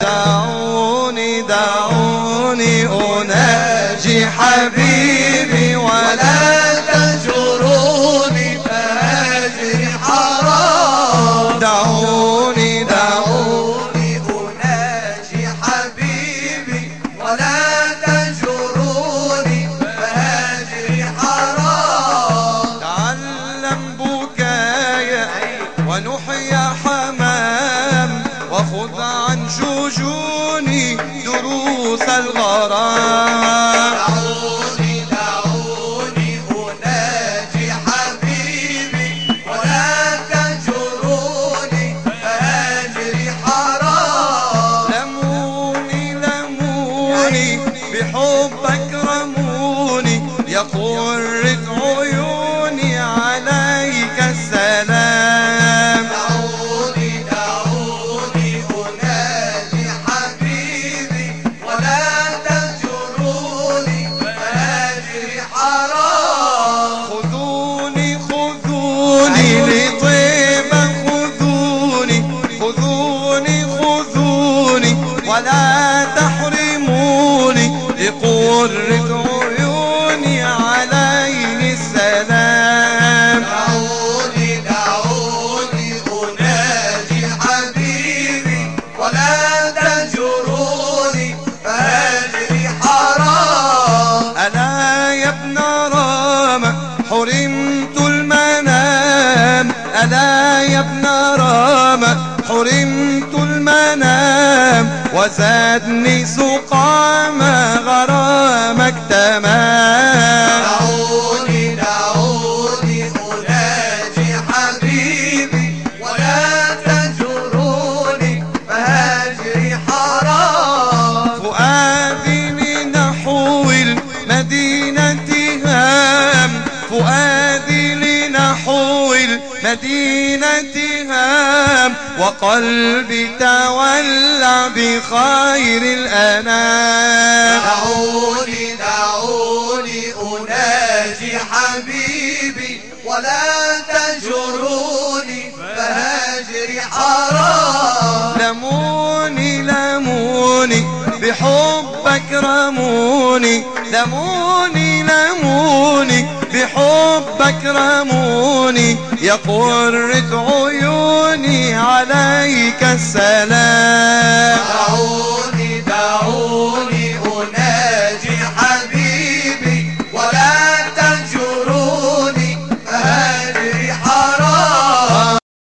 دعوني دعوني أناجي حبيبي ولا تجروني فهجري حرام. دعوني دعوني أناجي حبيبي ولا تجروني فهجري حرام. تعلم بكايا ونحيا حمام وخذ عن شجوني دروس الغرام. دعوني دعوني أناجي حبيبي ولا تجروني فهجري حرام. لموني لموني بحبك رموني يا قرة عيوني عليك السلام. دعوني دعوني أناجي حبيبي ولا تجروني فهجري حرام. خذوني خذوني لطيبة خذوني خذوني خذوني ولا تحرموني لقرة عيوني عليه السلام. دعوني دعوني أناجي حبيبي ولا تجروني فهجري حرام. ألا يا ابن رامة حرمت المنام. ألا يا ابن رامة حرمت المنام وزادني سقاما غرامك تمام. دعوني دعوني أناجي حبيبي ولا تجروني فهجري حرام. فؤادي لنحو المدينة هام. فؤادي لنحو المدينة هام وقلبي تولى بخير الأنام. دعوني دعوني أناجي حبيبي ولا تجروني فهجري حرام. لموني لموني بحبك رموني. لموني لموني بحبك رموني يا قرة عيوني عليك السلام.